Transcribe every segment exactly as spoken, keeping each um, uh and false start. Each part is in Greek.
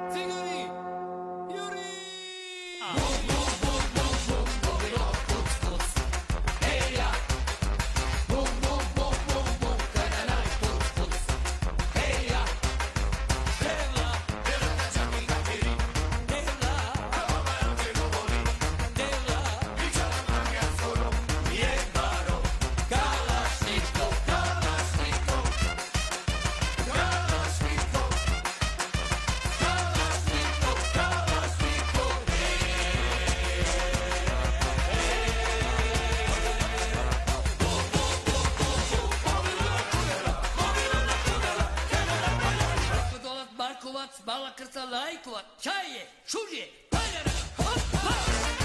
Bala krca lajkova, čaje, šužje, paljara, hop, hop!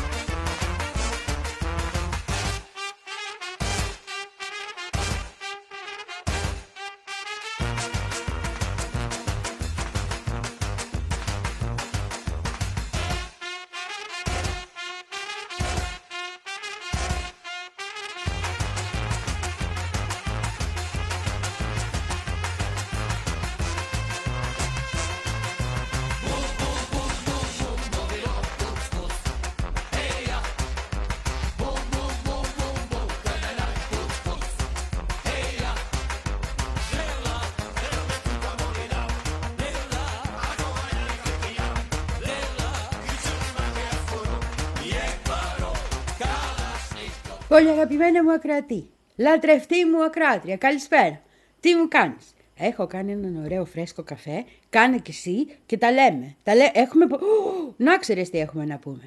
Πολύ αγαπημένα μου ακροατή, λατρευτή μου ακροάτρια, καλησπέρα. Τι μου κάνεις? Έχω κάνει έναν ωραίο φρέσκο καφέ, κάνε κι εσύ και τα λέμε. Τα λέ... έχουμε... Να ξέρεις τι έχουμε να πούμε.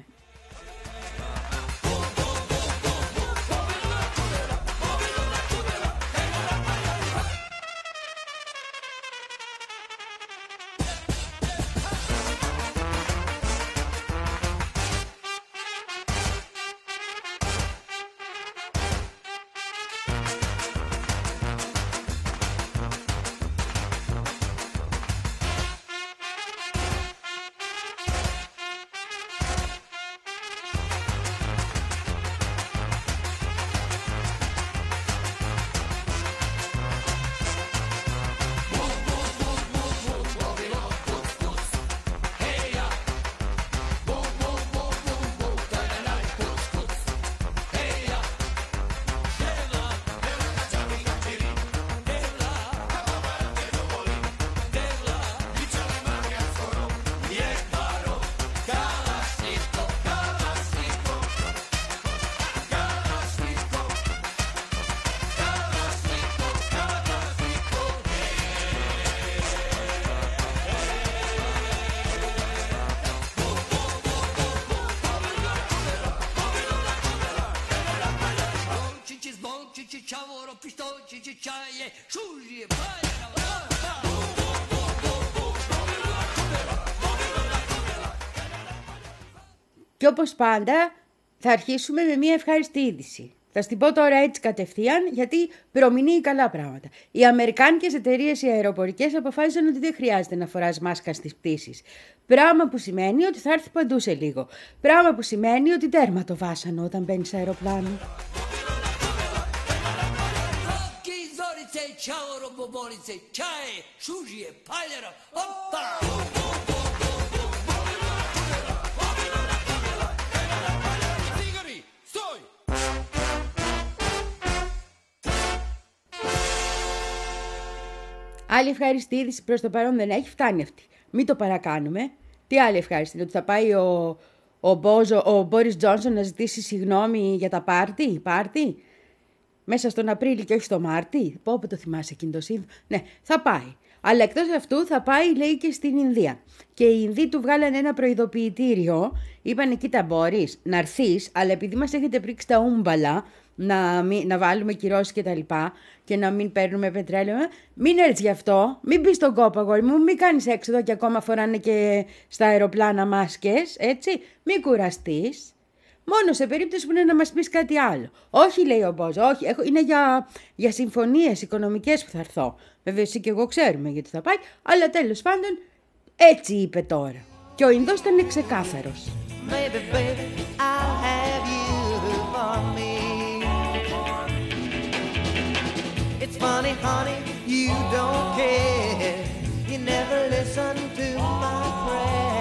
Και όπως πάντα θα αρχίσουμε με μια ευχάριστη είδηση. Θα στην πω τώρα έτσι κατευθείαν γιατί προμηνύει καλά πράγματα. Οι αμερικάνικες εταιρείες οι αεροπορικές αποφάσισαν ότι δεν χρειάζεται να φοράς μάσκα στις πτήσεις. Πράγμα που σημαίνει ότι θα έρθει παντού σε λίγο. Πράγμα που σημαίνει ότι τέρμα το βάσανο όταν μπαίνεις σε αεροπλάνο. Άλλη ευχάριστη είδηση προς το παρόν δεν έχει, φτάνει αυτή. Μην το παρακάνουμε. Τι άλλη ευχάριστη, ότι θα πάει ο, ο, Μπόζο, ο Μπόρις Τζόνσον να ζητήσει συγγνώμη για τα πάρτι, πάρτι, μέσα στον Απρίλιο και όχι στο Μάρτι. Πω πω το θυμάσαι εκείνο το σύνδεσμο. Ναι, θα πάει. Αλλά εκτός αυτού θα πάει, λέει, και στην Ινδία. Και οι Ινδοί του βγάλανε ένα προειδοποιητήριο. Είπανε, κοίτα Μπόρις, να έρθεις, αλλά επειδή μας έχετε πρίξει τα ούμπαλα, να, μην, να βάλουμε κυρώσεις και τα λοιπά και να μην παίρνουμε πετρέλαιο, μην έρθεις γι' αυτό, μην μπεις στον κόπο αγόρι μου, μην κάνεις έξοδο και ακόμα φοράνε και στα αεροπλάνα μάσκες, έτσι, μην κουραστείς. Μόνο σε περίπτωση που είναι να μας πεις κάτι άλλο. Όχι, λέει ο Μπόζο, όχι, έχω, είναι για, για συμφωνίες οικονομικές που θα έρθω. Βέβαια εσύ και εγώ ξέρουμε γιατί θα πάει, αλλά τέλος πάντων έτσι είπε τώρα. Και ο Ινδός ήταν ξεκάθαρος. Baby, baby, I'll have you for me. It's funny, honey, you don't care. You never listen to my prayer.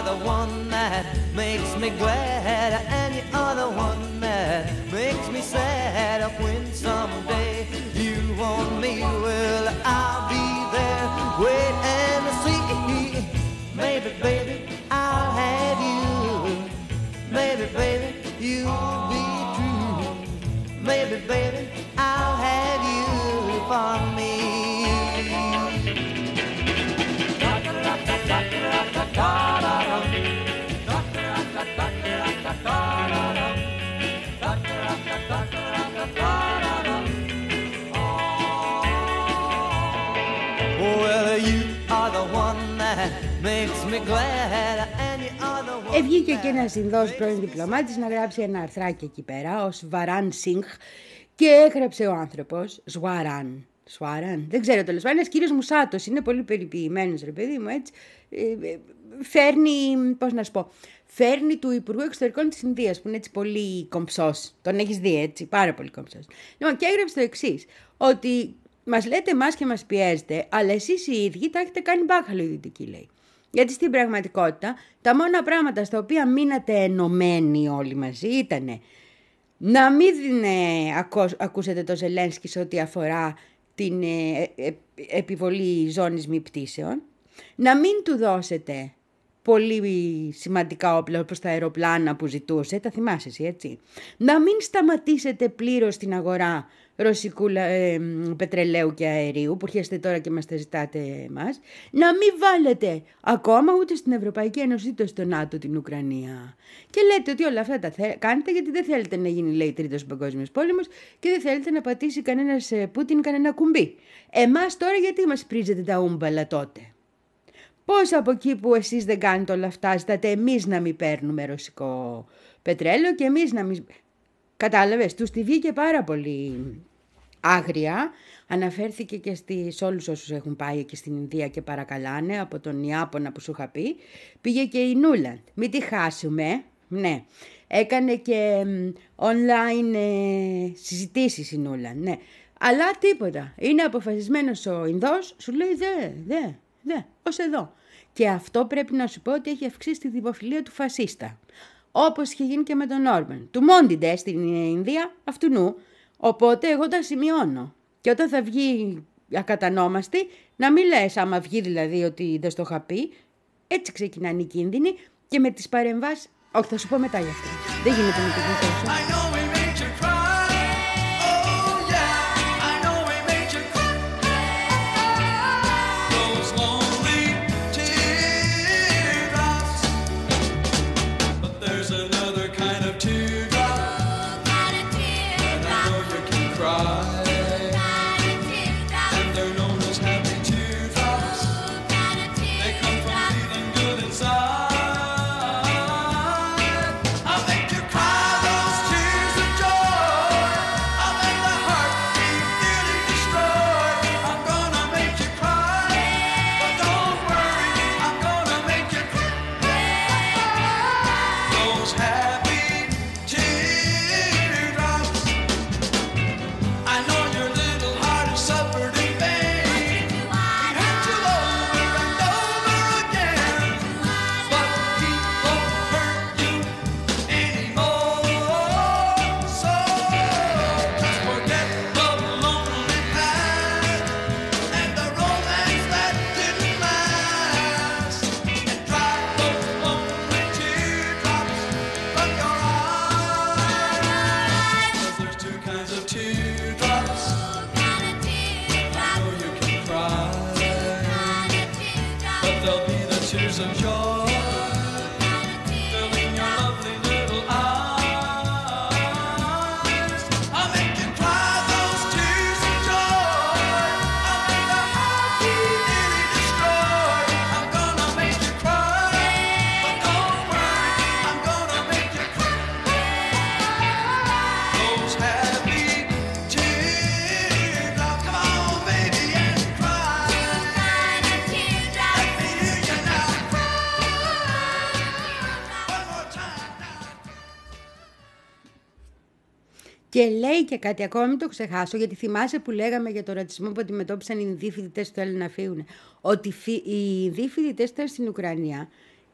the one that makes me glad, and you are the one that makes me sad. When someday you want me, well, I'll be there, wait and see. Maybe, baby, I'll have you. Maybe, baby, you'll be true. Maybe, baby, I'll have you for me. Έβγηκε και ένας Ινδός πρώην διπλωμάτης να γράψει ένα αρθράκι εκεί πέρα, ο Σβαράν Σινγκ, και έγραψε ο άνθρωπος, Σβαράν, Σβαράν, δεν ξέρω τέλος πάντων, ένας κύριος Μουσάτος, είναι πολύ περιποιημένος ρε παιδί μου, έτσι, φέρνει, πώς να σου πω, φέρνει του Υπουργού Εξωτερικών της Ινδίας, που είναι έτσι πολύ κομψός, τον έχεις δει έτσι, πάρα πολύ κομψός. Λοιπόν, και έγραψε το εξής, ότι μας λέτε εμάς και μας πιέζετε, αλλά εσείς οι ίδιοι τα έχετε κάνει μπάχαλο η Δυτική, λέει. Γιατί στην πραγματικότητα τα μόνα πράγματα στα οποία μείνατε ενωμένοι όλοι μαζί ήτανε να μην ε, ακού, ακούσετε το Ζελένσκι σε ό,τι αφορά την ε, ε, επιβολή ζώνης μη πτήσεων, να μην του δώσετε πολύ σημαντικά όπλα όπως τα αεροπλάνα που ζητούσε, τα θυμάσαι εσύ έτσι, να μην σταματήσετε πλήρως την αγορά ρωσικού ε, πετρελαίου και αερίου που έρχεστε τώρα και μας τα ζητάτε εμάς, να μην βάλετε ακόμα ούτε στην Ευρωπαϊκή Ένωση ούτε στο ΝΑΤΟ την Ουκρανία. Και λέτε ότι όλα αυτά τα θε... κάνετε γιατί δεν θέλετε να γίνει, λέει, τρίτος παγκόσμιος πόλεμος και δεν θέλετε να πατήσει κανένας Πούτιν κανένα κουμπί. Εμάς τώρα γιατί μας πρίζετε τα ούμπαλα τότε? Πώς από εκεί που εσείς δεν κάνετε όλα αυτά ζητάτε εμείς να μην παίρνουμε ρωσικό πετρέλαιο και εμείς να μην... Κατάλαβες, τους τη βγήκε πάρα πολύ άγρια, αναφέρθηκε και σε όλους όσους έχουν πάει εκεί στην Ινδία και παρακαλάνε, από τον Ιάπωνα που σου είχα πει, πήγε και η Νούλαντ, μην τη χάσουμε, ναι, έκανε και online ε, συζητήσεις η Νούλαντ, ναι, αλλά τίποτα, είναι αποφασισμένος ο Ινδός, σου λέει δε, δε, δε, ως εδώ. Και αυτό πρέπει να σου πω ότι έχει αυξήσει τη δημοφιλία του φασίστα. Όπως είχε γίνει και με τον Όρμπαν. Του Μόντιντε στην Ινδία, αυτού νου. Οπότε εγώ τα σημειώνω. Και όταν θα βγει ακατανόμαστη, να μην λες, άμα βγει δηλαδή ότι δεν στο είχα πει, έτσι ξεκινάνε οι κίνδυνοι και με τις παρεμβάσεις. Όχι, θα σου πω μετά γι' αυτό. Δεν γίνεται να το πω τόσο. Και λέει και κάτι ακόμα, μην το ξεχάσω, γιατί θυμάσαι που λέγαμε για το ρατσισμό που αντιμετώπισαν οι Ινδοί φοιτητές που θέλουν να φύγουν. Ότι οι Ινδοί φοιτητές ήταν στην Ουκρανία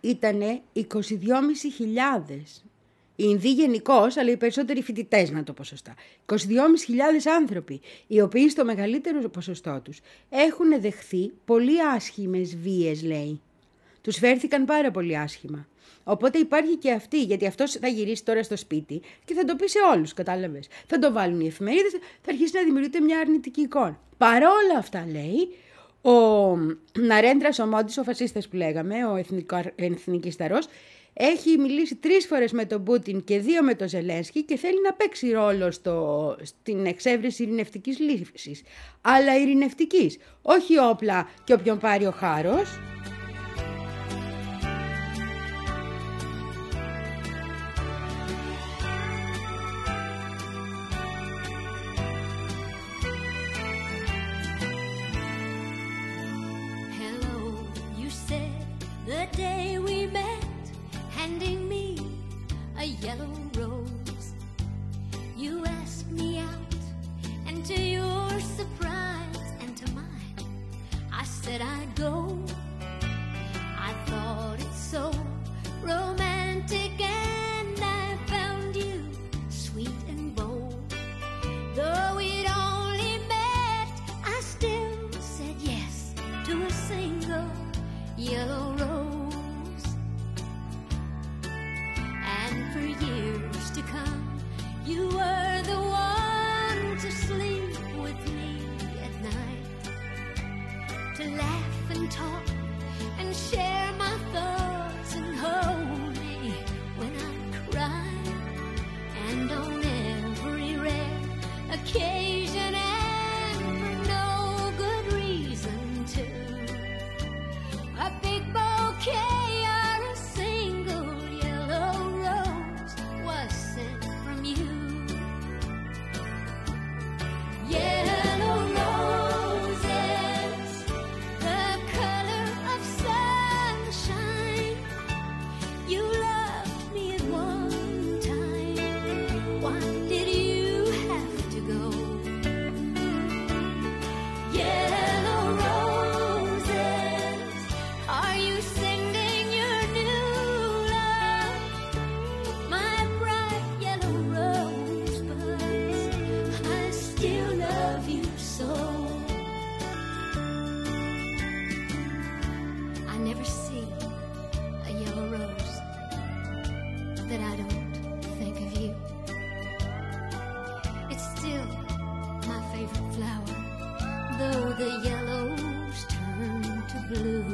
ήτανε είκοσι δυόμισι χιλιάδες. Οι Ινδοί γενικώς, αλλά οι περισσότεροι φοιτητές, να το πω σωστά. είκοσι δυόμισι χιλιάδες άνθρωποι, οι οποίοι στο μεγαλύτερο ποσοστό τους έχουν δεχθεί πολύ άσχημες βίες, λέει. Τους φέρθηκαν πάρα πολύ άσχημα. Οπότε υπάρχει και αυτή, γιατί αυτός θα γυρίσει τώρα στο σπίτι και θα το πει σε όλους, κατάλαβες. Θα το βάλουν οι εφημερίδες, θα αρχίσει να δημιουργείται μια αρνητική εικόνα. Παρόλα αυτά, λέει, ο Ναρέντρας ο Μόντις, ο φασίστας που λέγαμε, ο εθνικισταρός, έχει μιλήσει τρεις φορές με τον Πούτιν και δύο με τον Ζελένσκι και θέλει να παίξει ρόλο στο, στην εξέβρεση ειρηνευτικής λύσης. Αλλά ειρηνευτικής, όχι όπλα και όποιον πάρει ο χάρος. Yellow rose, you asked me out, and to your surprise and to mine, I said I'd go. I thought it so romantic, and I found you sweet and bold. Though we'd only met, I still said yes to a single yellow rose. For years to come, you were the one to sleep with me at night, to laugh and talk and share my thoughts and hold me when I cry. And on every rare occasion, and for no good reason too, a big bouquet or a single yellow sent from you. Yellow roses, the color of sunshine. You loved me at one time. Why did you have to go? Yellow roses, are you sending your new love? My so I never see a yellow rose that I don't think of you. It's still my favorite flower, though the yellows turn to blue.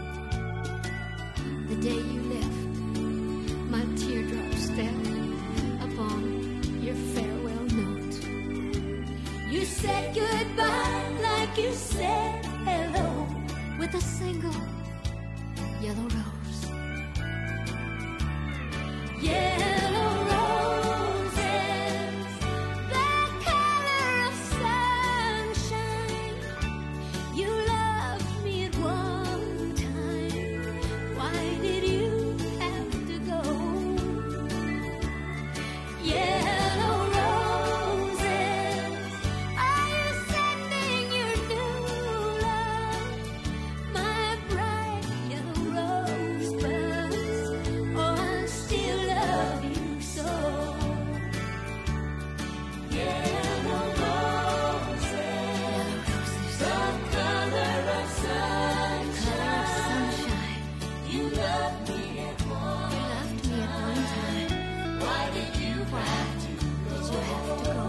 The day you left, my teardrops fell upon your farewell note. You said goodbye like you said hello, with a single yellow rose. Yellow roses, the color of sunshine. You loved me at one time. Why did you have to go? Yellow roses, are you sending your new love? My bright yellow rosebuds, oh, I still love you so. Yellow roses, the color of sunshine. You loved me at one time. Why did you have to go? Did you have to go?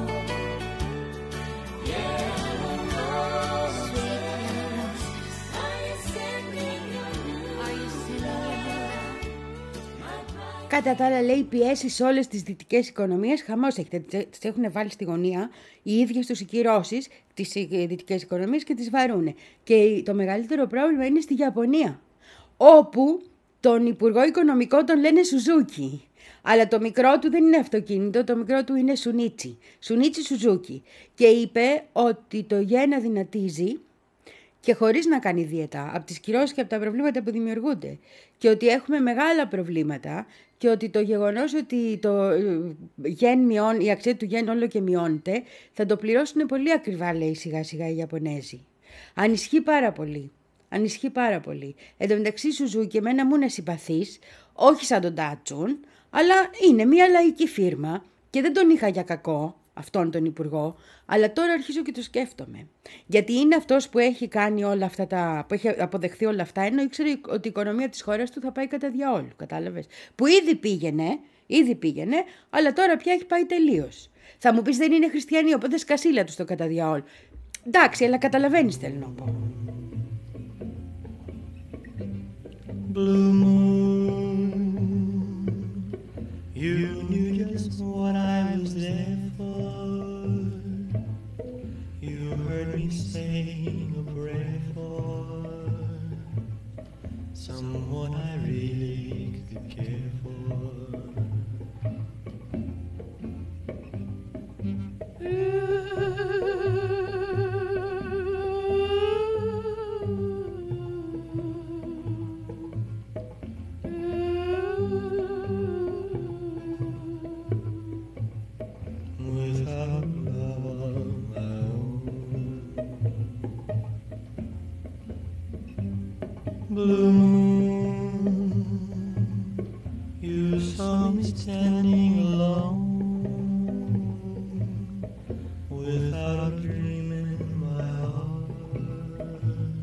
Yellow roses, sweet yellow roses. Are you sending your new? Are you sending your new love? My bright. Κατά τα άλλα, λέει, πιέσει σε όλες τις δυτικές οικονομίες χαμός έχετε. Τις έχουν βάλει στη γωνία οι ίδιες τους οι κυρώσεις τις δυτικές οικονομίες και τις βαρούνε. Και το μεγαλύτερο πρόβλημα είναι στη Ιαπωνία, όπου τον Υπουργό Οικονομικό τον λένε Σουζούκι. Αλλά το μικρό του δεν είναι αυτοκίνητο, το μικρό του είναι Σουνίτσι. Σουνίτσι Σουζούκι. Και είπε ότι το γεν αδυνατίζει και χωρίς να κάνει δίαιτα, από τις κυρώσεις και από τα προβλήματα που δημιουργούνται. Και ότι έχουμε μεγάλα προβλήματα και ότι το γεγονός ότι το γεν μειών, η αξία του γεν όλο και μειώνεται, θα το πληρώσουν πολύ ακριβά, λέει, σιγά σιγά οι Ιαπωνέζοι. Ανισχύει πάρα πολύ. Ανισχύει πάρα πολύ. Εν τω μεταξύ, Σουζούκι εμένα μου είναι συμπαθής, όχι σαν τον Τάτσουν, αλλά είναι μια λαϊκή φίρμα και δεν τον είχα για κακό, αυτόν τον υπουργό, αλλά τώρα αρχίζω και το σκέφτομαι. Γιατί είναι αυτός που έχει κάνει όλα αυτά τα, που έχει αποδεχθεί όλα αυτά, ενώ ήξερε ότι η οικονομία της χώρας του θα πάει κατά διαόλου, κατάλαβες. Που ήδη πήγαινε, ήδη πήγαινε, αλλά τώρα πια έχει πάει τελείως. Θα μου πεις δεν είναι χριστιανοί, οπότε σκασίλα του το κατά διαόλου. Εντάξει, αλλά καταλαβαίνεις θέλω να πω. Blue moon, you knew just what I was there for. You heard me sing a prayer for someone I really could care for. Blue moon, you saw me standing alone, without a dream in my heart,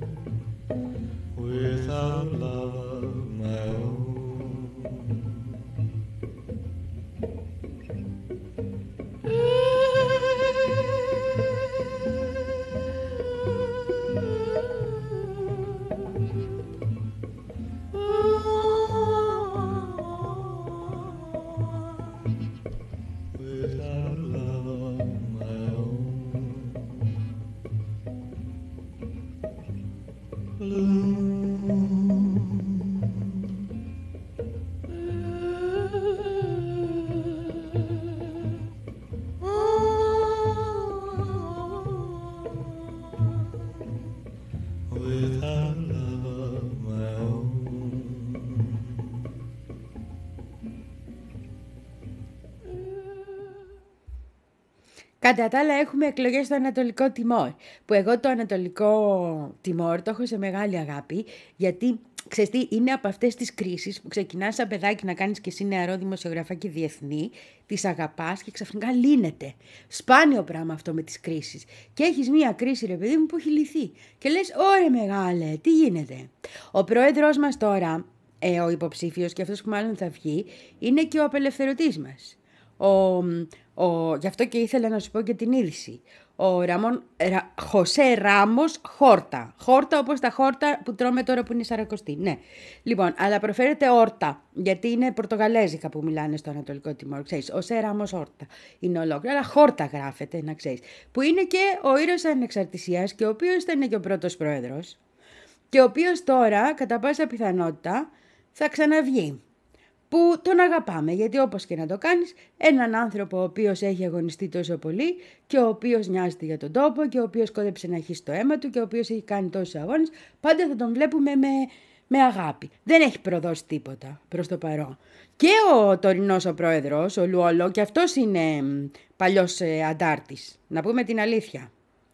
without love of my own. Κατά τα άλλα έχουμε εκλογές στο Ανατολικό Τιμόρ, που εγώ το Ανατολικό Τιμόρ το έχω σε μεγάλη αγάπη, γιατί ξέρεις τι, είναι από αυτές τις κρίσεις που ξεκινάς σαν παιδάκι να κάνεις και εσύ νεαρό δημοσιογραφάκι διεθνή, τις αγαπάς και ξαφνικά λύνεται. Σπάνιο πράγμα αυτό με τις κρίσεις. Και έχεις μία κρίση ρε παιδί μου που έχει λυθεί και λες ωρε μεγάλε, τι γίνεται. Ο πρόεδρος μας τώρα, ε, ο υποψήφιος και αυτός που μάλλον θα βγει, είναι και ο απελευθερωτής μας. Ο, ο, γι' αυτό και ήθελα να σου πω και την είδηση. Ο Ραμόν, Ρα, Χωσέ Ράμος Χόρτα. Χόρτα όπως τα χόρτα που τρώμε τώρα που είναι σαρακοστή. Ναι. Λοιπόν, αλλά προφέρεται όρτα, γιατί είναι πορτογαλέζικα που μιλάνε στο Ανατολικό Τιμόρ. Ξέρεις, Χωσέ Ράμος Όρτα. Είναι ολόκληρο, αλλά χόρτα γράφεται, να ξέρεις. Που είναι και ο ήρωας ανεξαρτησίας και ο οποίος ήταν και ο πρώτος πρόεδρος. Και ο οποίος τώρα, κατά πάσα πιθανότητα, θα ξαναβγεί. Που τον αγαπάμε, γιατί όπως και να το κάνεις, έναν άνθρωπο ο οποίος έχει αγωνιστεί τόσο πολύ και ο οποίος νοιάζεται για τον τόπο και ο οποίος κόδεψε να έχει στο αίμα του και ο οποίος έχει κάνει τόσους αγώνες, πάντα θα τον βλέπουμε με, με αγάπη. Δεν έχει προδώσει τίποτα προς το παρόν. Και ο τωρινός ο πρόεδρος, ο Λουόλο, και αυτός είναι παλιός ε, αντάρτης, να πούμε την αλήθεια.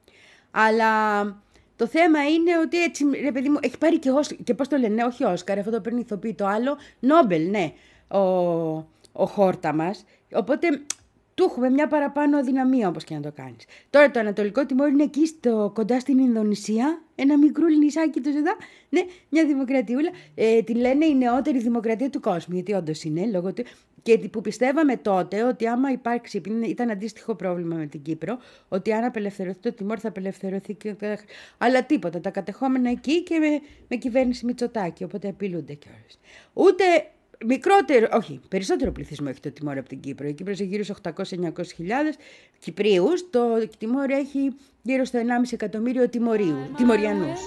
Αλλά το θέμα είναι ότι έτσι, ρε παιδί μου, έχει πάρει και, ως, και πώς το λένε, όχι Όσκαρ, αυτό το παίρνει ηθοποιή, το άλλο, Νόμπελ, ναι, ο, ο Χόρτα μας. Οπότε του έχουμε μια παραπάνω δυναμία όπως και να το κάνεις. Τώρα το Ανατολικό Τιμόρ είναι εκεί στο, κοντά στην Ινδονησία, ένα μικρό νησάκι του εδώ, ναι, μια δημοκρατιούλα. Ε, τη λένε η νεότερη δημοκρατία του κόσμου, γιατί όντως είναι, λόγω του. Και που πιστεύαμε τότε ότι άμα υπάρξει, επειδή ήταν αντίστοιχο πρόβλημα με την Κύπρο, ότι αν απελευθερωθεί το Τιμόρ θα απελευθερωθεί και. Αλλά τίποτα, τα κατεχόμενα εκεί και με, με κυβέρνηση Μητσοτάκη, οπότε απειλούνται κιόλας. Ούτε μικρότερο, όχι, περισσότερο πληθυσμό έχει το Τιμόρ από την Κύπρο. Η Κύπρος έχει γύρω στους οκτακόσιες με εννιακόσιες χιλιάδες Κυπρίους, το Τιμόρ έχει γύρω στο ενάμιση εκατομμύριο Τιμωρίου, Τιμωριανούς.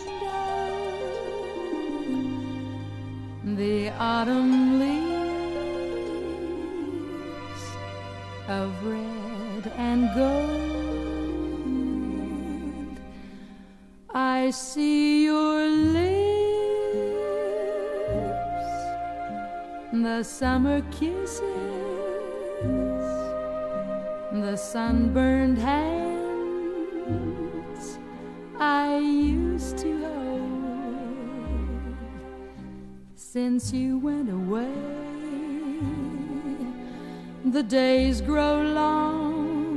The autumn leaves of red and gold, I see your lips, the summer kisses, the sunburned hands I used to hold. since you went away. The days grow long,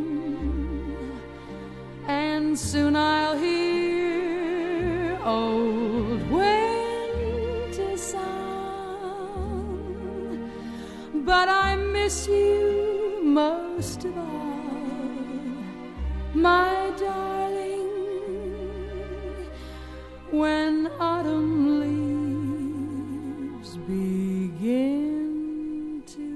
and soon I'll hear old winter song. But I miss you most of all, my darling, when autumn leaves begin to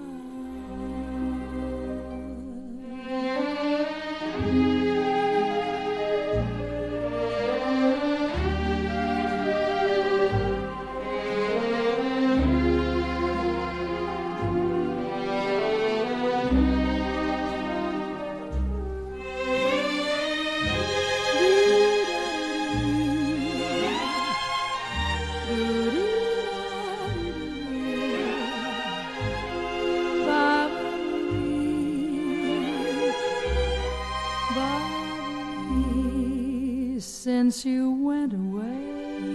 since you went away,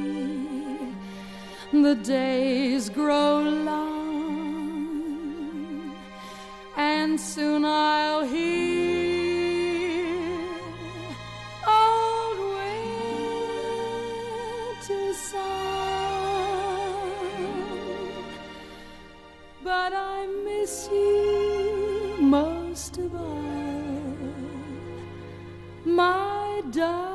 the days grow long, and soon I'll hear old winter song. But I miss you most of all, my darling,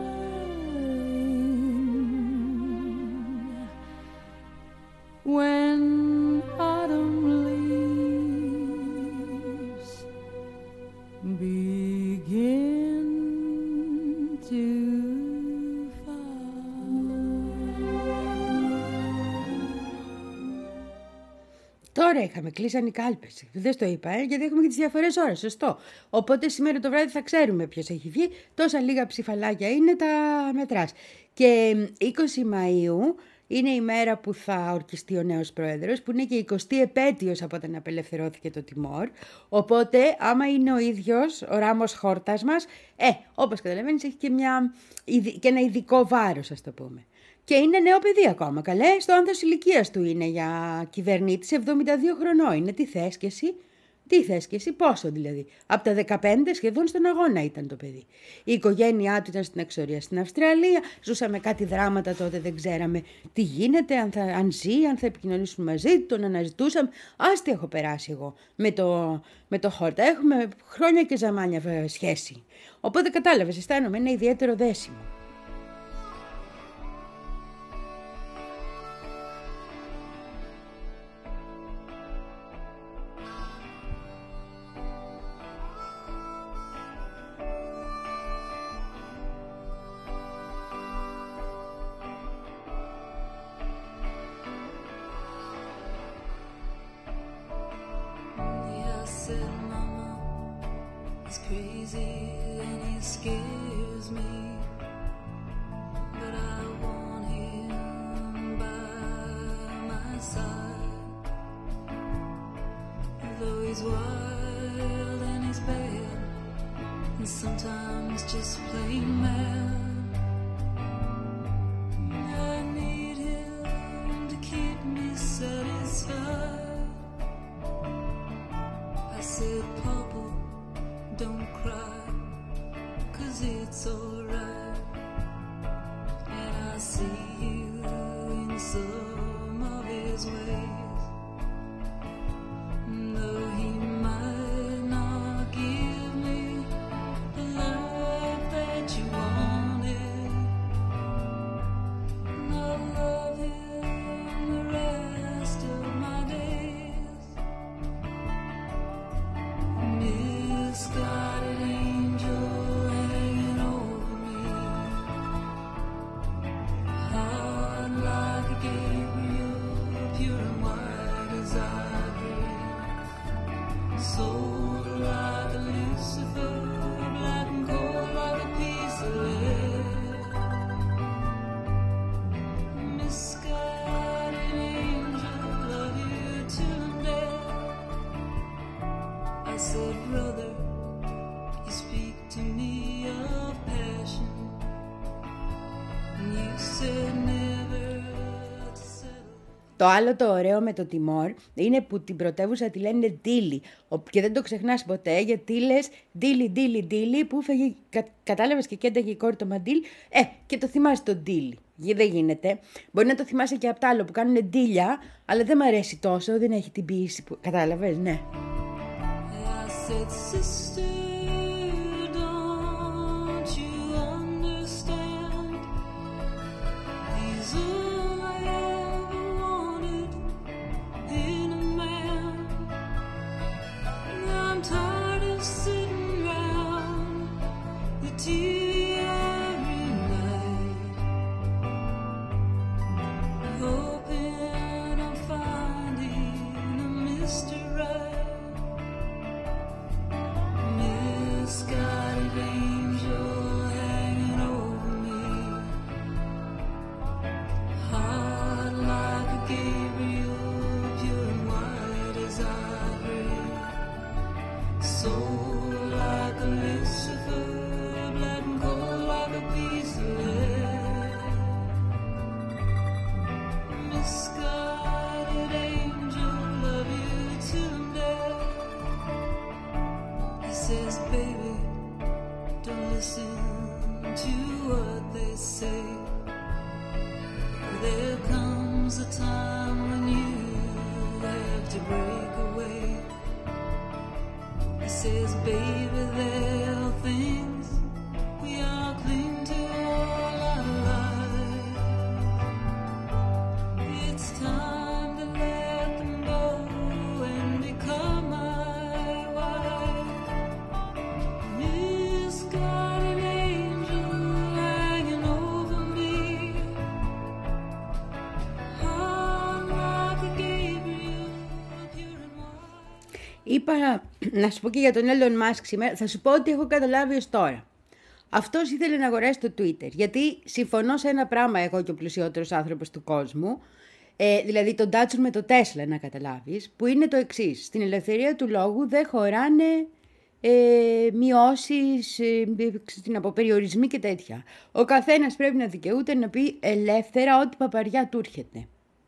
when autumn leaves begin to Τώρα είχαμε, κλείσαν οι κάλπες. Δεν το είπα, ε, γιατί έχουμε και τις διαφορές ώρες, σωστό. Οπότε σήμερα το βράδυ θα ξέρουμε ποιος έχει βγει. Τόσα λίγα ψηφαλάκια είναι, τα μετράς. Και είκοσι Μαΐου είναι η μέρα που θα ορκιστεί ο νέος πρόεδρος, που είναι και η εικοστή επέτειος από όταν απελευθερώθηκε το Τιμόρ. Οπότε, άμα είναι ο ίδιος ο ράμος χόρτας μας, ε, όπως καταλαβαίνεις, έχει και, μια, και ένα ειδικό βάρος, ας το πούμε. Και είναι νέο παιδί ακόμα, καλέ. Στο άνθος ηλικίας του είναι για κυβερνήτης, εβδομήντα δύο χρονών είναι. Τι θες κι εσύ, τι θες κι εσύ, πόσο δηλαδή. Από τα δεκαπέντε σχεδόν στον αγώνα ήταν το παιδί. Η οικογένειά του ήταν στην εξορία στην Αυστραλία. Ζούσαμε κάτι δράματα τότε, δεν ξέραμε τι γίνεται, αν, θα, αν ζει, αν θα επικοινωνήσουμε μαζί του, τον αναζητούσαμε. Ας τι έχω περάσει εγώ με το, με το Χόρτα. Έχουμε χρόνια και ζαμάνια σχέση. Οπότε κατάλαβες, αισθάνομαι ένα ιδιαίτερο δέσιμο. Crazy and he scares me, but I want him by my side. Though he's wild and he's bad, and sometimes just plain mad, I need him to keep me satisfied. I said, Papa, don't cry, 'cause it's alright. And I see you in some of his ways. Though he might not give me the love that you wanted, and I'll love him the rest of my days. Misguided angel hanging over Το άλλο το ωραίο με το Τιμόρ είναι που την πρωτεύουσα τη λένε Ντίλι. Και δεν το ξεχνάς ποτέ, γιατί λες Ντίλι, Ντίλι, Ντίλι, που φεγε, κα, κατάλαβες και κένταγε η κόρη το μαντίλι. Ε, και το θυμάσαι το Ντίλι. Δεν γίνεται. Μπορεί να το θυμάσαι και από το άλλο που κάνουν ντίλια, αλλά δεν μ' αρέσει τόσο, δεν έχει την ποιήση που. Κατάλαβες, ναι. Είπα να σου πω και για τον Elon Musk σήμερα. Θα σου πω ότι έχω καταλάβει ως τώρα. Αυτός ήθελε να αγοράσει το Twitter. Γιατί συμφωνώ σε ένα πράγμα εγώ και ο πλουσιότερος άνθρωπος του κόσμου. Ε, δηλαδή τον τάτσουν με το Τέσλα, να καταλάβεις. Που είναι το εξής. Στην ελευθερία του λόγου δεν χωράνε ε, μειώσεις, ε, στην αποπεριορισμοί και τέτοια. Ο καθένας πρέπει να δικαιούται να πει ελεύθερα ό,τι παπαριά του έρχεται.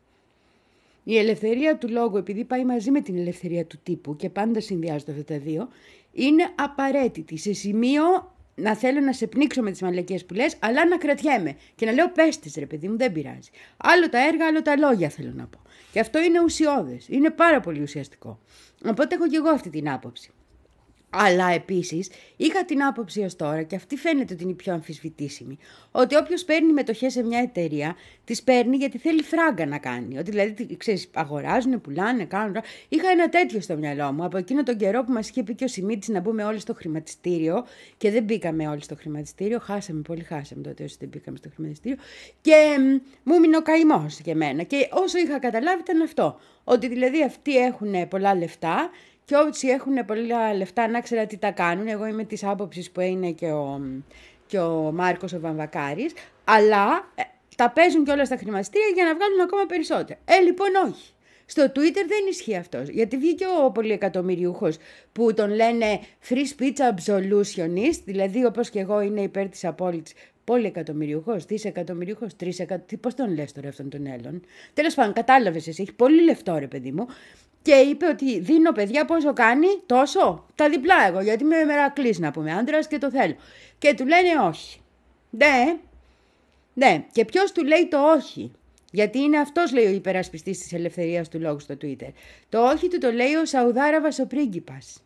Η ελευθερία του λόγου, επειδή πάει μαζί με την ελευθερία του τύπου και πάντα συνδυάζονται αυτά τα δύο, είναι απαραίτητη σε σημείο να θέλω να σε πνίξω με τις μαλακίες που λες, αλλά να κρατιέμαι και να λέω πες τις ρε παιδί μου, δεν πειράζει. Άλλο τα έργα, άλλο τα λόγια θέλω να πω. Και αυτό είναι ουσιώδες, είναι πάρα πολύ ουσιαστικό. Οπότε έχω και εγώ αυτή την άποψη. Αλλά επίσης είχα την άποψη ως τώρα, και αυτή φαίνεται ότι είναι η πιο αμφισβητήσιμη, ότι όποιος παίρνει μετοχές σε μια εταιρεία, τις παίρνει γιατί θέλει φράγκα να κάνει. Ότι δηλαδή, ξέρεις, αγοράζουν, πουλάνε, κάνουν. Είχα ένα τέτοιο στο μυαλό μου από εκείνο τον καιρό που μας είχε πει και ο Σιμίτης να μπούμε όλοι στο χρηματιστήριο, και δεν μπήκαμε όλοι στο χρηματιστήριο. Χάσαμε, πολύ χάσαμε τότε όσοι δεν μπήκαμε στο χρηματιστήριο. Και μ, μου μείνει ο καημός για μένα. Και όσο είχα καταλάβει ήταν αυτό. Ότι δηλαδή αυτοί έχουν πολλά λεφτά. Και όσοι έχουν πολλά λεφτά να ξέρω τι τα κάνουν. Εγώ είμαι της άποψης που είναι και ο, και ο Μάρκος ο Βαμβακάρης. Αλλά ε, τα παίζουν και όλα στα χρηματιστήρια για να βγάλουν ακόμα περισσότερα. Ε, λοιπόν, όχι. Στο Twitter δεν ισχύει αυτός. Γιατί βγήκε ο πολυεκατομμυριούχος που τον λένε free speech absolutionist. Δηλαδή, όπως και εγώ, είναι υπέρ της απόλυτης. Πολυεκατομμυριούχος, δισεκατομμυριούχος, τρισεκατομμυριούχος. Πώς τον λες τώρα αυτόν τον Έλλον? Τέλος πάντων, κατάλαβες εσύ. Έχει πολύ λεφτό, ρε παιδί μου. Και είπε ότι δίνω παιδιά πόσο κάνει, τόσο, τα διπλά εγώ, γιατί είμαι μερακλής να πούμε, άντρας και το θέλω. Και του λένε όχι. Ναι, ναι. Και ποιος του λέει το όχι? Γιατί είναι αυτός, λέει, ο υπερασπιστής της ελευθερίας του λόγου στο Twitter. Το όχι του το λέει ο Σαουδάραβας ο πρίγκιπας.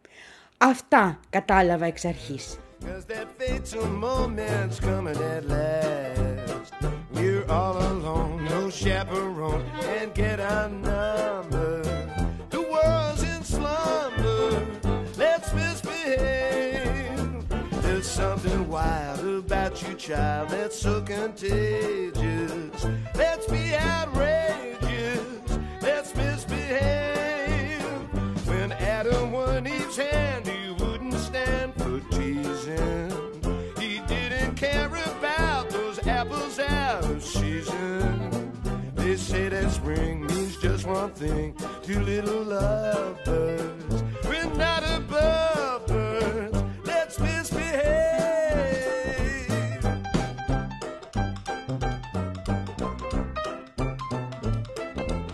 Αυτά κατάλαβα εξ αρχής. You're all alone, no chaperone, and get our number. The world's in slumber, let's misbehave. There's something wild about you, child, that's so contagious. Let's be outrageous, let's misbehave. When Adam won Eve's hand, he wouldn't stand for teasing. He didn't care about those apples out of season. They say that spring means just one thing to little lovebirds. We're not above birds, let's misbehave.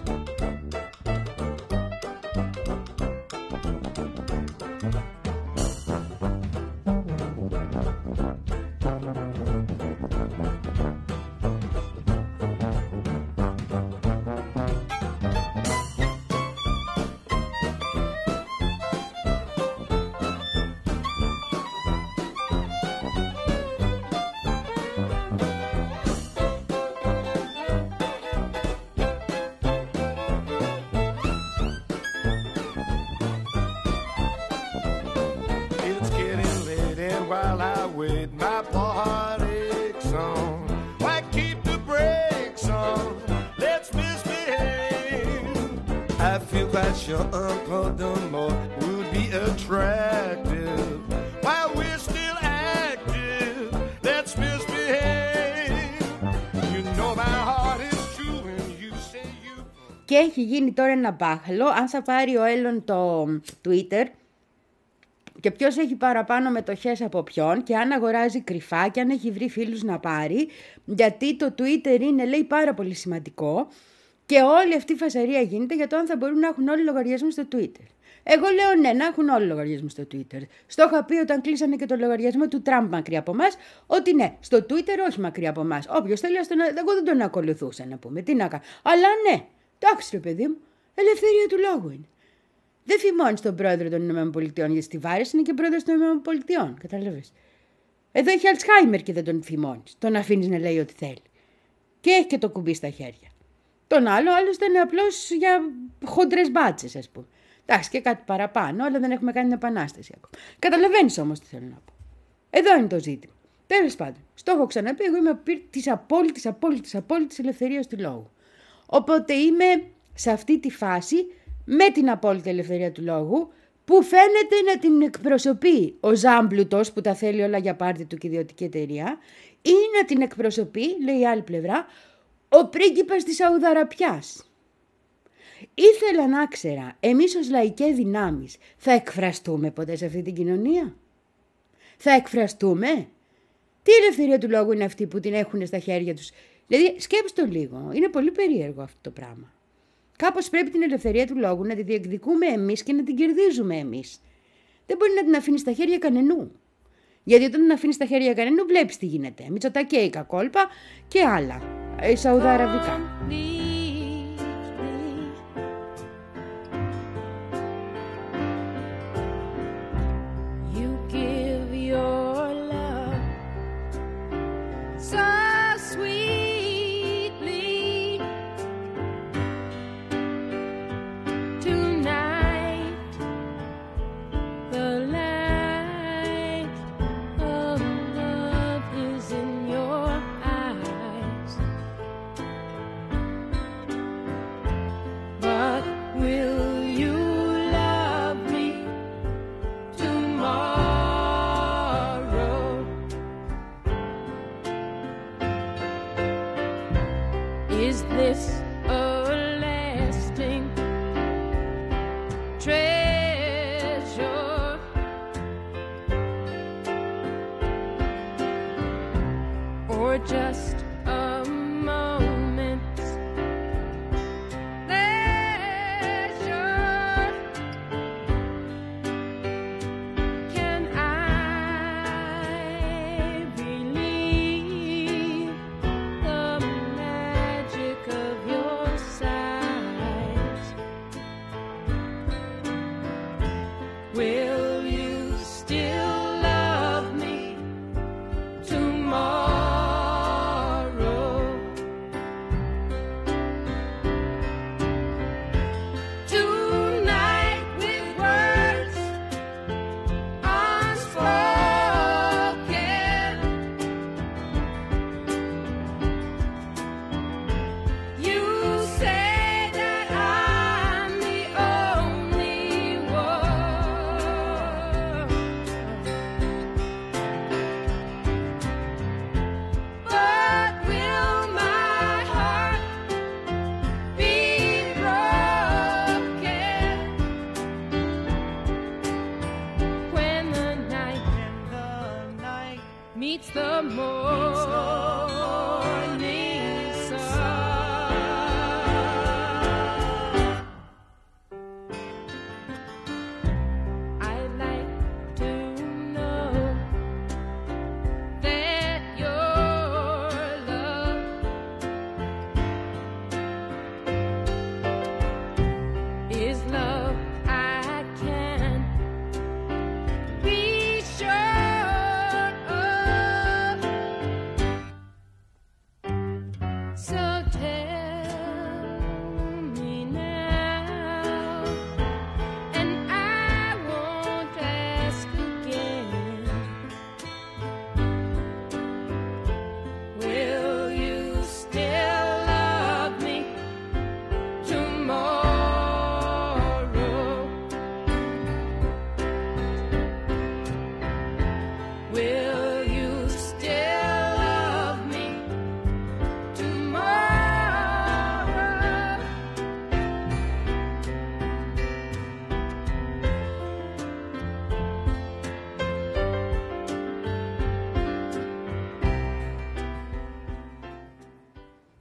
while I wait, my poor heart aches on. Why keep the brakes on? Let's misbehave. I feel quite sure Uncle Dunmore would be attractive while we're still active. Let's misbehave. You know my heart is true when you say you. Και έχει γίνει τώρα ένα μπάχαλο αν θα πάρει ο Έλλον το Twitter και ποιος έχει παραπάνω μετοχές από ποιον και αν αγοράζει κρυφά και αν έχει βρει φίλους να πάρει, γιατί το Twitter είναι, λέει, πάρα πολύ σημαντικό και όλη αυτή η φασαρία γίνεται για το αν θα μπορούν να έχουν όλοι λογαριασμού στο Twitter. Εγώ λέω ναι, να έχουν όλοι λογαριασμού στο Twitter. Στο είχα πει όταν κλείσανε και το λογαριασμό του Τραμπ μακριά από εμάς, ότι ναι, στο Twitter όχι μακριά από εμάς. Όποιος θέλει, τον... εγώ δεν τον ακολουθούσα να πούμε. Τι να κάνω. Αλλά ναι, εντάξει ρε παιδί μου, ελευθερία του λόγου είναι. Δεν θυμώνει τον πρόεδρο των ΗΠΑ, γιατί στη Βάρη είναι και πρόεδρος των ΗΠΑ. Κατάλαβες. Εδώ έχει Αλτσχάιμερ και δεν τον θυμώνει. Τον αφήνει να λέει ό,τι θέλει. Και έχει και το κουμπί στα χέρια. Τον άλλο, άλλο ήταν απλώς για χοντρές μπάτσες, ας πούμε. Εντάξει, και κάτι παραπάνω, αλλά δεν έχουμε κάνει την επανάσταση ακόμα. Καταλαβαίνεις όμως τι θέλω να πω. Εδώ είναι το ζήτημα. Τέλος πάντων, στο έχω ξαναπεί, εγώ είμαι υπέρ της απόλυτης, απόλυτης, απόλυτης ελευθερίας του λόγου. Οπότε είμαι σε αυτή τη φάση με την απόλυτη ελευθερία του λόγου, που φαίνεται να την εκπροσωπεί ο Ζάμπλουτος που τα θέλει όλα για πάρτι του και ιδιωτική εταιρεία, ή να την εκπροσωπεί, λέει η άλλη πλευρά, ο πρίγκιπας της Σαουδαραπιάς. Ήθελα να ξέρα, εμείς ως λαϊκές δυνάμεις θα εκφραστούμε ποτέ σε αυτή την κοινωνία? Θα εκφραστούμε? Τι ελευθερία του λόγου είναι αυτή που την έχουν στα χέρια τους? Δηλαδή σκέψτε το λίγο, είναι πολύ περίεργο αυτό το πράγμα. Κάπως πρέπει την ελευθερία του λόγου να τη διεκδικούμε εμείς και να την κερδίζουμε εμείς. Δεν μπορεί να την αφήνει στα χέρια κανενού. Γιατί όταν την αφήνει στα χέρια κανενού βλέπεις τι γίνεται. Μητσοτακέικα κόλπα και άλλα. Ε, Σαουδαραβικά.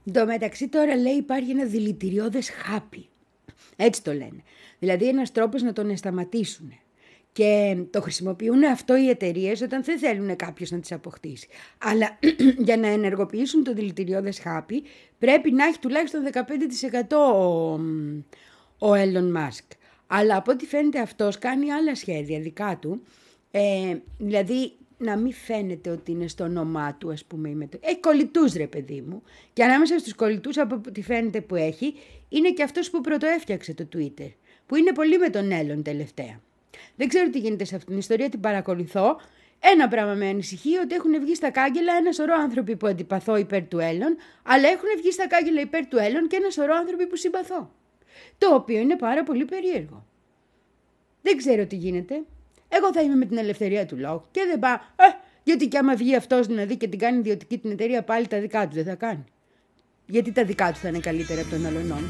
Εν τω μεταξύ τώρα λέει υπάρχει ένα δηλητηριώδες χάπι. Έτσι το λένε. Δηλαδή ένας τρόπος να τον σταματήσουν. Και το χρησιμοποιούν αυτό οι εταιρείες όταν δεν θέλουν κάποιος να τις αποκτήσει. Αλλά για να ενεργοποιήσουν το δηλητηριώδες χάπι πρέπει να έχει τουλάχιστον δεκαπέντε τοις εκατό ο, ο Elon Musk. Αλλά από ό,τι φαίνεται αυτός κάνει άλλα σχέδια δικά του. Ε, δηλαδή να μην φαίνεται ότι είναι στο όνομά του, ας πούμε. Με το... Έχει κολλητούς ρε παιδί μου. Και ανάμεσα στους κολλητούς από ό,τι φαίνεται που έχει είναι και αυτός που πρωτοέφτιαξε το Twitter. Που είναι πολύ με τον Elon τελευταία. Δεν ξέρω τι γίνεται σε αυτήν την ιστορία, την παρακολουθώ. Ένα πράγμα με ανησυχεί, ότι έχουν βγει στα κάγκελα ένα σωρό άνθρωποι που αντιπαθώ υπέρ του Έλλον, αλλά έχουν βγει στα κάγκελα υπέρ του Έλλον και ένα σωρό άνθρωποι που συμπαθώ. Το οποίο είναι πάρα πολύ περίεργο. Δεν ξέρω τι γίνεται. Εγώ θα είμαι με την ελευθερία του λόγου και δεν πάω. Ε, γιατί κι άμα βγει αυτός δηλαδή και την κάνει ιδιωτική την εταιρεία, πάλι τα δικά του δεν θα κάνει. Γιατί τα δικά του θα είναι καλύτερα από των αλλωνών.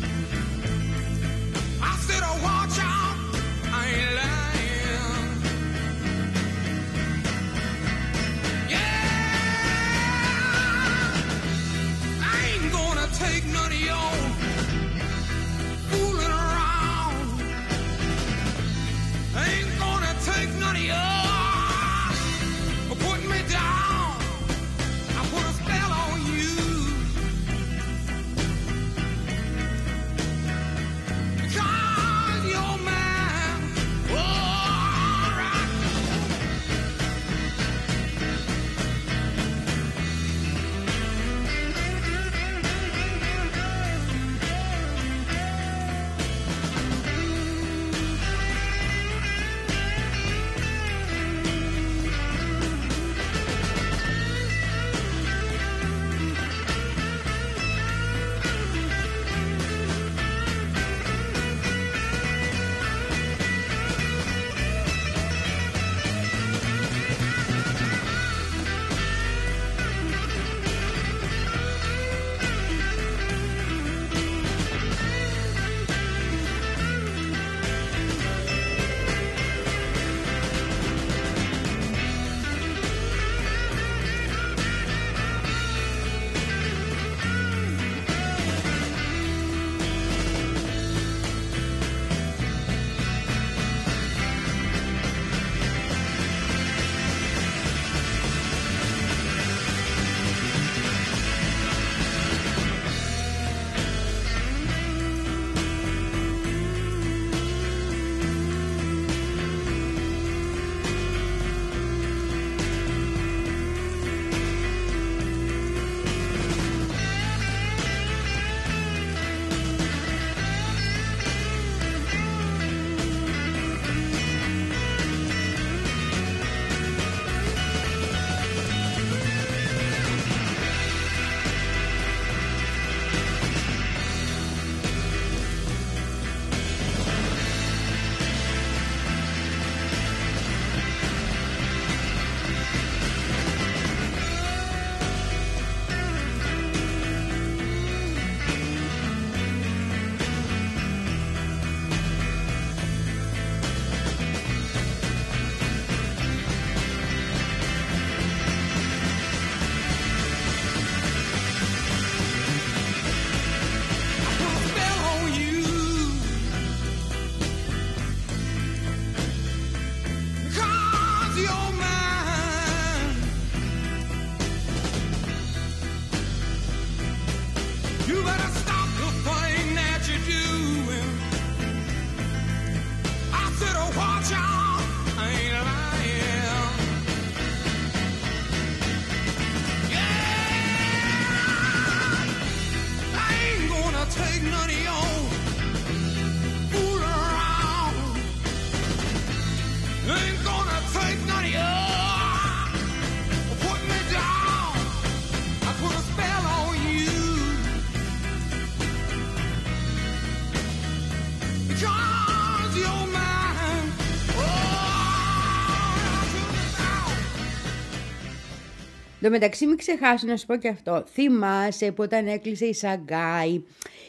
Εν τω μεταξύ μην ξεχάσω να σου πω και αυτό. Θυμάσαι που όταν έκλεισε η Σαγκάη,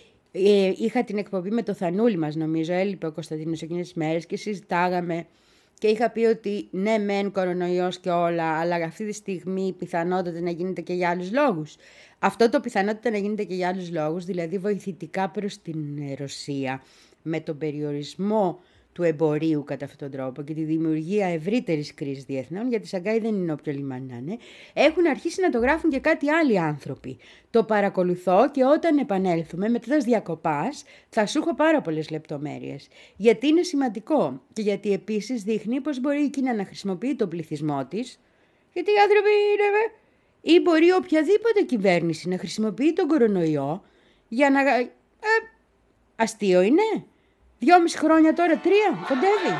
ε, είχα την εκπομπή με το Θανούλη μας νομίζω, έλειπε ο Κωνσταντίνος εκείνες τις μέρες και συζητάγαμε και είχα πει ότι ναι μεν κορονοϊός και όλα, αλλά αυτή τη στιγμή πιθανότητα να γίνεται και για άλλους λόγους. Αυτό το πιθανότητα να γίνεται και για άλλους λόγους, δηλαδή βοηθητικά προς την Ρωσία, με τον περιορισμό του εμπορίου κατά αυτόν τον τρόπο και τη δημιουργία ευρύτερης κρίσης διεθνών, γιατί Σαγκάη δεν είναι όποιο λιμάνι να είναι, έχουν αρχίσει να το γράφουν και κάτι άλλοι άνθρωποι. Το παρακολουθώ και όταν επανέλθουμε μετά τις διακοπάς θα σου έχω πάρα πολλές λεπτομέρειες. Γιατί είναι σημαντικό και γιατί επίσης δείχνει πως μπορεί η Κίνα να χρησιμοποιεί τον πληθυσμό της, γιατί οι άνθρωποι είναι... ή μπορεί οποιαδήποτε κυβέρνηση να χρησιμοποιεί τον κορονοϊό για να... Ε, αστείο είναι. Δυόμιση χρόνια τώρα, τρία, κοντεύει.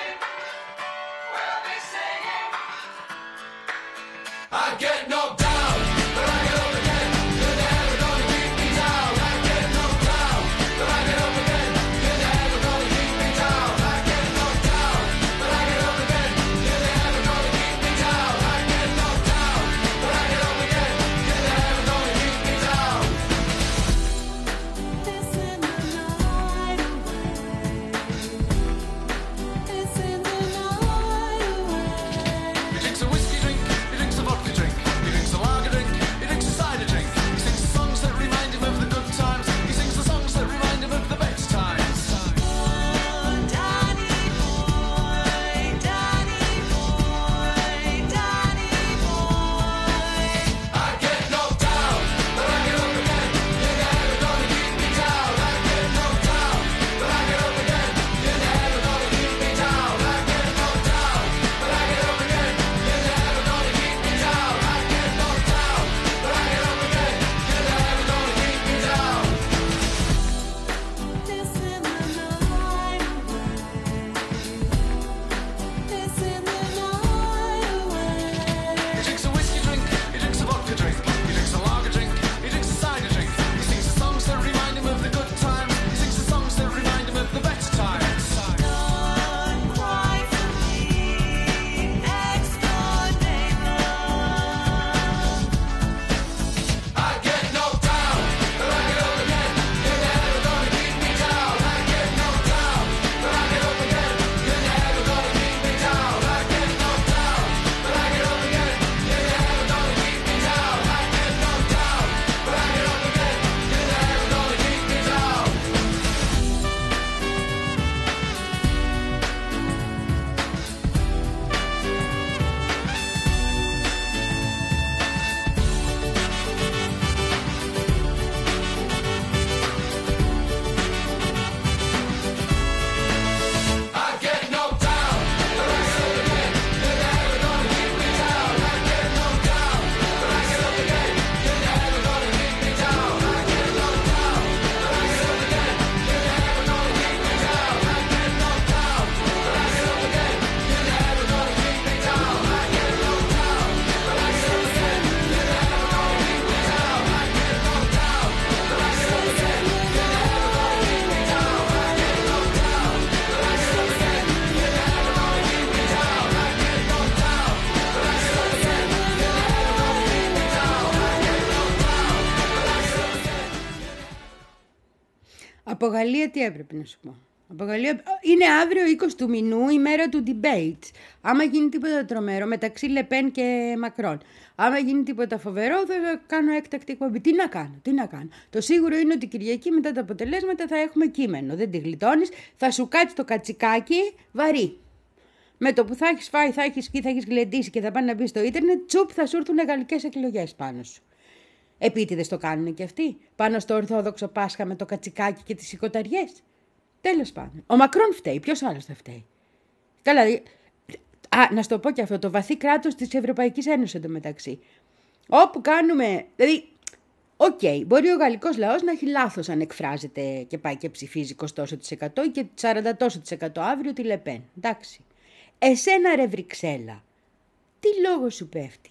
Από Γαλλία τι έπρεπε να σου πω. Από Γαλλία... Είναι αύριο είκοσι του μηνού, η μέρα του debate. Άμα γίνει τίποτα τρομερό μεταξύ Λεπέν και Μακρόν. Άμα γίνει τίποτα φοβερό, θα κάνω έκτακτη εκπομπή. Τι να κάνω, τι να κάνω. Το σίγουρο είναι ότι Κυριακή μετά τα αποτελέσματα θα έχουμε κείμενο. Δεν τη γλιτώνεις. Θα σου κάτσει το κατσικάκι βαρύ. Με το που θα έχεις φάει, θα έχεις και θα έχεις γλεντήσει και θα πάνε να μπει στο ίντερνετ, τσουπ, θα σου έρθουν γαλλικές εκλογές πάνω σου. Επίτηδες το κάνουν και αυτοί. Πάνω στο Ορθόδοξο Πάσχα με το κατσικάκι και τις σηκωταριές. Τέλος πάντων. Ο Μακρόν φταίει. Ποιος άλλος θα φταίει. Καλά. Α, να σου το πω και αυτό. Το βαθύ κράτος της Ευρωπαϊκής Ένωσης εντωμεταξύ. Όπου κάνουμε. Δηλαδή. Οκ, okay, μπορεί ο γαλλικός λαός να έχει λάθος αν εκφράζεται και πάει και ψηφίζει είκοσι τοις εκατό και σαράντα τοις εκατό αύριο τη Λεπέν. Εντάξει. Εσένα ρε Βρυξέλλα, τι λόγο σου πέφτει.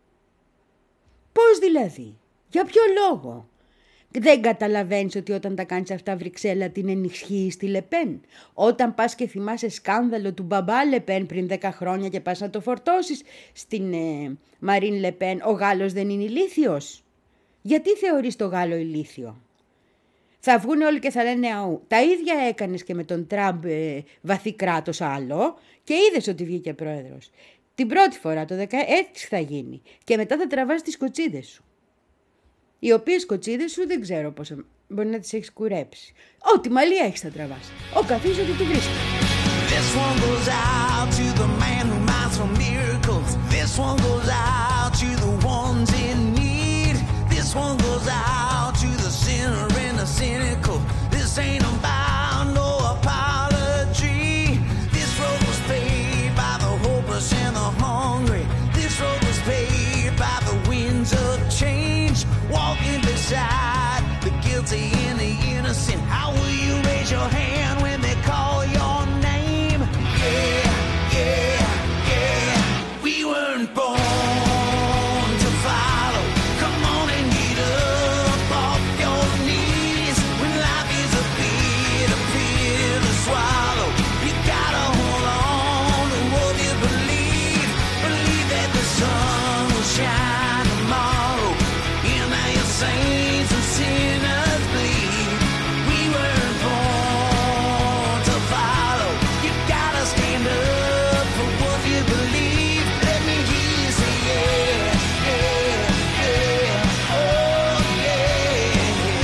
Πώς δηλαδή, για ποιο λόγο. Δεν καταλαβαίνεις ότι όταν τα κάνεις αυτά Βρυξέλλα την ενισχύεις τη Λεπέν. Όταν πας και θυμάσαι σκάνδαλο του μπαμπά Λεπέν πριν δέκα χρόνια και πας να το φορτώσεις στην ε, Μαρίν Λεπέν, ο Γάλλος δεν είναι ηλίθιος. Γιατί θεωρείς το Γάλλο ηλίθιο. Θα βγουν όλοι και θα λένε αού. Τα ίδια έκανες και με τον Τραμπ ε, βαθύ κράτος άλλο και είδες ότι βγήκε πρόεδρος. Την πρώτη φορά το δέκα έτσι θα γίνει και μετά θα τραβάς τις κοτσίδες σου. Οι οποίες κοτσίδες σου δεν ξέρω πόσο μπορεί να τις έχεις κουρέψει. Ό,τι μαλλιά έχεις θα τραβάς. Ο καθής ότι του βρίσκει. This one goes out to the man who minds for miracles. This one goes out to the ones in need. This one goes out to the sinner and the cynical. This ain't about no apology. This road was paid by the hopeless and the hungry. This road was paid by the winds of change. Walking beside the guilty and the innocent. How will you raise your hand when they call your name? Yeah, yeah, yeah. We weren't born to follow. Come on and get up off your knees. When life is a bitter pill to swallow, you gotta hold on to what you believe. Believe that the sun will shine tomorrow. And now your saints and sinners bleed. We weren't born to follow. You gotta stand up for what you believe. Let me hear you say yeah, yeah, yeah, oh yeah.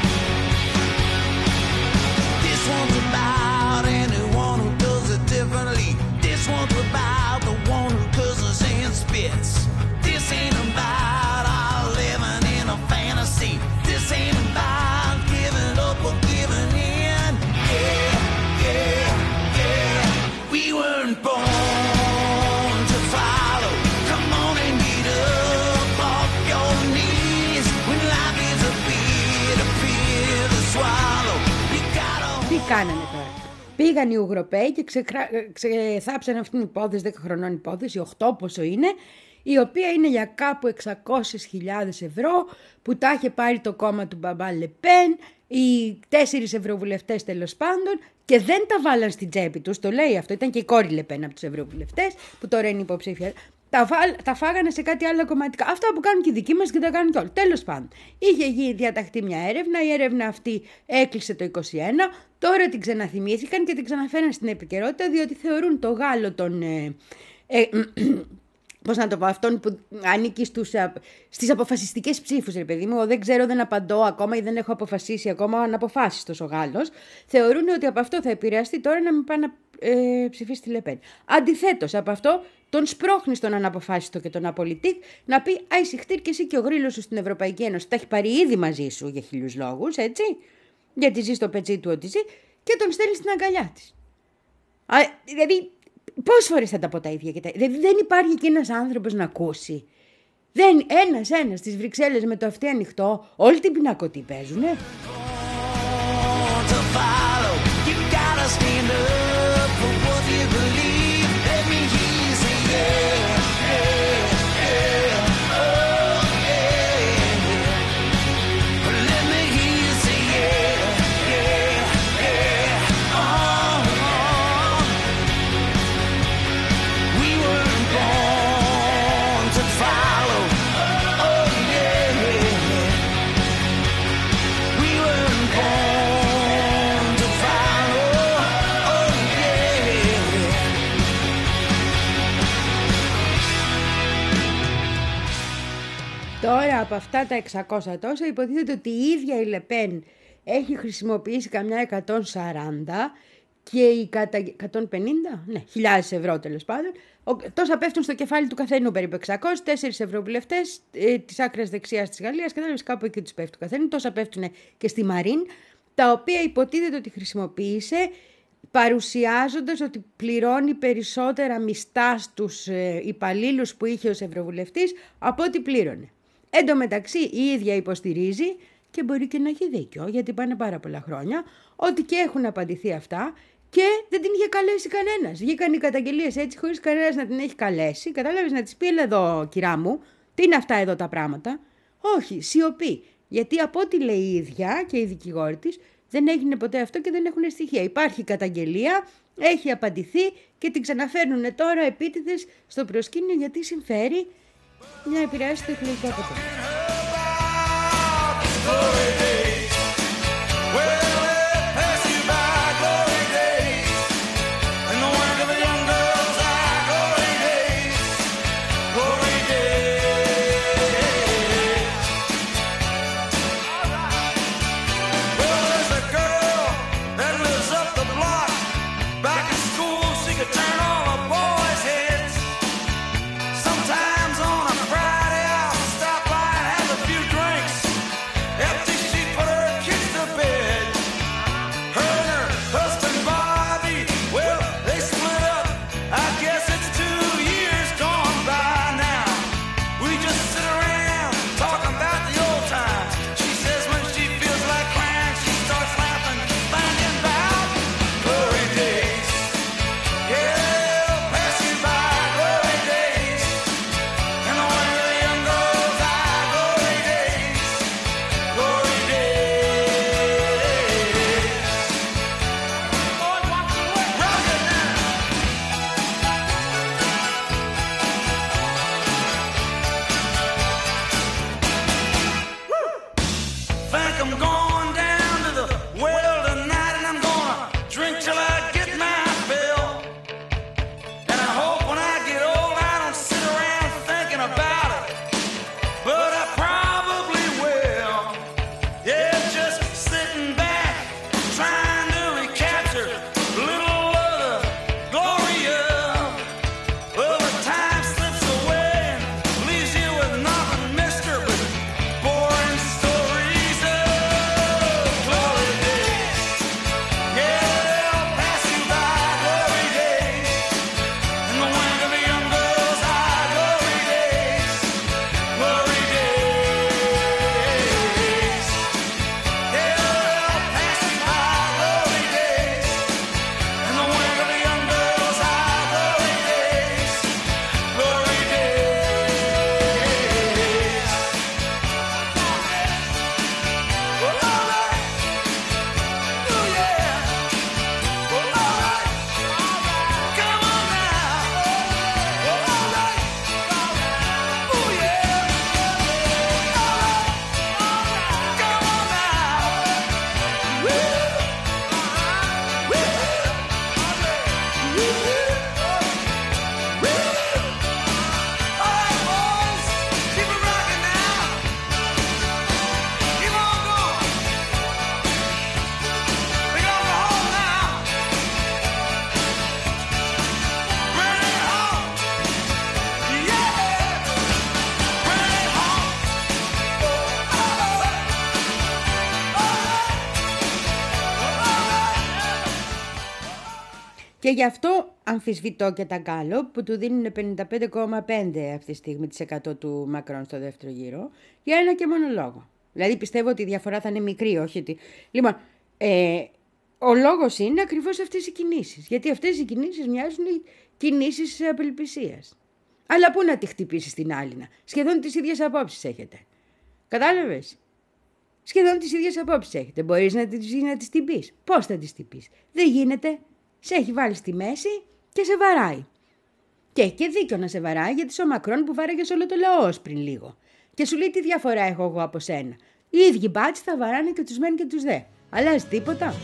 This one's about anyone who does it differently. This one's about the one who curses and spits. This ain't about our living in a fantasy. This ain't about giving up or giving in. Yeah, yeah, yeah. We weren't born to follow. Come on and get up off your knees. When life is a bitter pill to swallow, you gotta. Τι κάνανε τώρα. Πήγαν οι Ουγγροπαίοι και ξεκρα... ξεθάψαν αυτήν την υπόθεση, δέκα χρονών υπόθεση, οκτώ πόσο είναι, η οποία είναι για κάπου εξακόσιες χιλιάδες ευρώ που τα είχε πάρει το κόμμα του μπαμπά Λεπέν, οι τέσσερις ευρωβουλευτές τέλος πάντων, και δεν τα βάλαν στην τσέπη τους, το λέει αυτό, ήταν και η κόρη Λεπέν από τους ευρωβουλευτές που τώρα είναι υποψήφια. Τα, φά, τα φάγανε σε κάτι άλλο κομματικά. Αυτά που κάνουν και οι δικοί μας και τα κάνουν κι όλοι. Τέλος πάντων, είχε γίνει διαταχτεί μια έρευνα. Η έρευνα αυτή έκλεισε το είκοσι ένα. Τώρα την ξαναθυμήθηκαν και την ξαναφέραν στην επικαιρότητα, διότι θεωρούν το Γάλλο τον. Ε, ε, πώς να το πω, αυτόν που ανήκει στους, στις αποφασιστικές ψήφους, ρε παιδί μου. Εγώ δεν ξέρω, δεν απαντώ ακόμα ή δεν έχω αποφασίσει ακόμα, αναποφάσιστος ο Γάλλος. Θεωρούν ότι από αυτό θα επηρεαστεί τώρα να μην πάει να ε, ψηφίσει τη Λεπέν. Αντιθέτως, από αυτό τον σπρώχνει στον αναποφάσιστο και τον απολυτικ να πει «Άισιχτήρ και εσύ και ο γρίλος σου στην Ευρωπαϊκή Ένωση». Τα έχει πάρει ήδη μαζί σου για χίλιους λόγους, έτσι. Γιατί ζει στο πετσί του ότι ζει, και τον στέλνει στην αγκαλιά της. Α, δηλαδή, πόσες φορές θα τα πω τα ίδια και τα ίδια. Δηλαδή, δεν υπάρχει και ένας άνθρωπος να ακούσει. Δεν, ένας, ένας στις Βρυξέλλες με το αυτί ανοιχτό, όλη την πινακωτή παίζουνε. Τώρα από αυτά τα εξακόσια τόσα υποτίθεται ότι η ίδια η Λεπέν έχει χρησιμοποιήσει καμιά εκατόν σαράντα και οι κατα... εκατόν πενήντα ναι, χιλιάδες ευρώ τέλος πάντων. Τόσα πέφτουν στο κεφάλι του καθενού, περίπου εξακόσια, τέσσερις ευρωβουλευτές ε, της άκρας δεξιάς της Γαλλίας, κατάλαβες, κάπου εκεί τους πέφτει του καθενού. Τόσα πέφτουν και στη Μαρίν, τα οποία υποτίθεται ότι χρησιμοποίησε παρουσιάζοντας ότι πληρώνει περισσότερα μισθά στους ε, υπαλλήλους που είχε ως ευρωβουλευτής από ό,τι πλήρωνε. Εν τω μεταξύ η ίδια υποστηρίζει, και μπορεί και να έχει δίκιο, γιατί πάνε πάρα πολλά χρόνια, ότι και έχουν απαντηθεί αυτά και δεν την είχε καλέσει κανένας. Βγήκαν οι καταγγελίες έτσι χωρίς κανένας να την έχει καλέσει. Κατάλαβες, να της πει «Έλα εδώ κυρά μου, τι είναι αυτά εδώ τα πράγματα». Όχι, σιωπή. Γιατί από ό,τι λέει η ίδια και η δικηγόρη της, δεν έγινε ποτέ αυτό και δεν έχουν στοιχεία. Υπάρχει καταγγελία, έχει απαντηθεί και την ξαναφέρνουν τώρα επίτηδες στο προσκήνιο, γιατί συμφέρει να επηρεάσει το εκλογικό αποτέλεσμα. Και γι' αυτό αμφισβητώ και τα Γκάλοπ που του δίνουν πενήντα πέντε κόμμα πέντε αυτή τη στιγμή της εκατό του Μακρόν στο δεύτερο γύρο, για ένα και μόνο λόγο. Δηλαδή πιστεύω ότι η διαφορά θα είναι μικρή, όχι ότι... Λοιπόν, ε, ο λόγος είναι ακριβώς αυτές οι κινήσεις. Γιατί αυτές οι κινήσεις μοιάζουν κινήσεις απελπισίας. Αλλά πού να τη χτυπήσεις την άλλη, σχεδόν τις ίδιες απόψεις έχετε. Κατάλαβες? Σχεδόν τις ίδιες απόψεις έχετε. Μπορείς να τις, να τις την πεις. Πώς θα τις την πεις? Δεν γίνεται. Σε έχει βάλει στη μέση και σε βαράει. Και έχει και δίκιο να σε βαράει, γιατί είσαι ο Μακρόν που βάραγε όλο το λαό πριν λίγο. Και σου λέει τι διαφορά έχω εγώ από σένα. Οι ίδιοι μπάτσι θα βαράνε και τους μεν και τους δε. Αλλάζει τίποτα?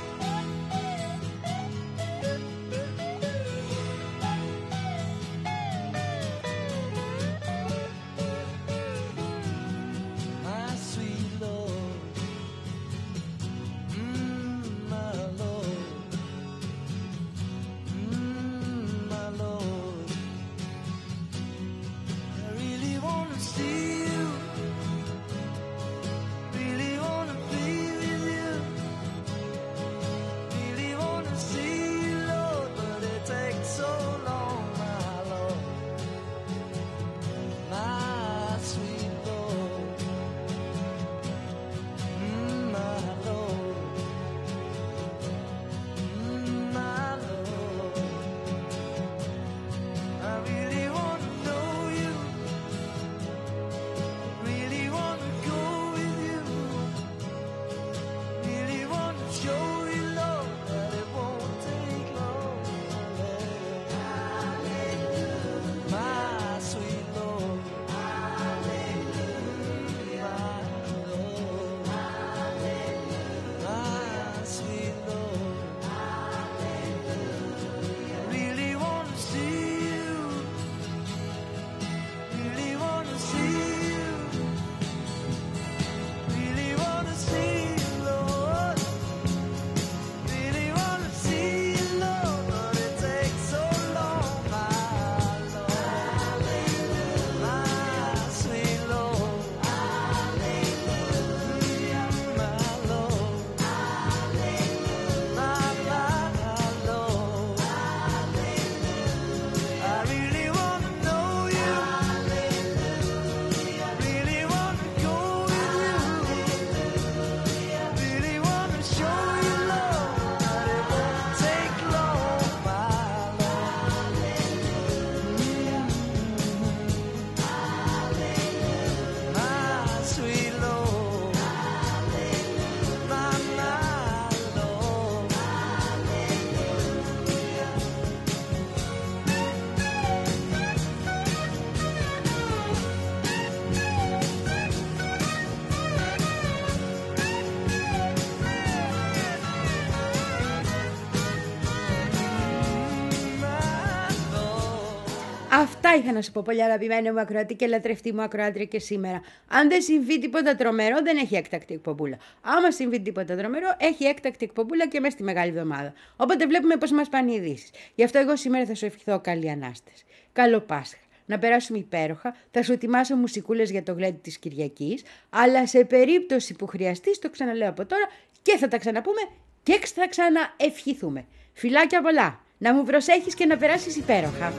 Αυτά είχα να σου πω, πολύ αγαπημένη μου ακροατή και λατρευτή μου ακροάτρια, και σήμερα. Αν δεν συμβεί τίποτα τρομερό, δεν έχει έκτακτη εκπομπούλα. Άμα συμβεί τίποτα τρομερό, έχει έκτακτη εκπομπούλα και μέσα στη Μεγάλη Εβδομάδα. Οπότε βλέπουμε πώς μας πάνε οι ειδήσεις. Γι' αυτό εγώ σήμερα θα σου ευχηθώ καλή Ανάσταση. Καλό Πάσχα. Να περάσουμε υπέροχα. Θα σου ετοιμάσω μουσικούλες για το γλέντι της Κυριακής. Αλλά σε περίπτωση που χρειαστείς, το ξαναλέω από τώρα και θα τα ξαναπούμε και θα ξαναευχηθούμε. Φιλάκια πολλά. Να μου προσέχεις και να περάσεις υπέροχα.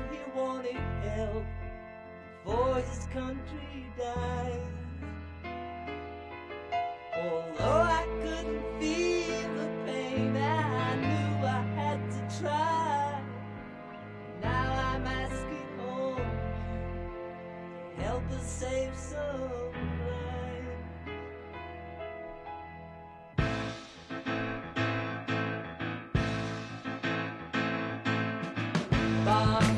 Before his country died, sublime. Bob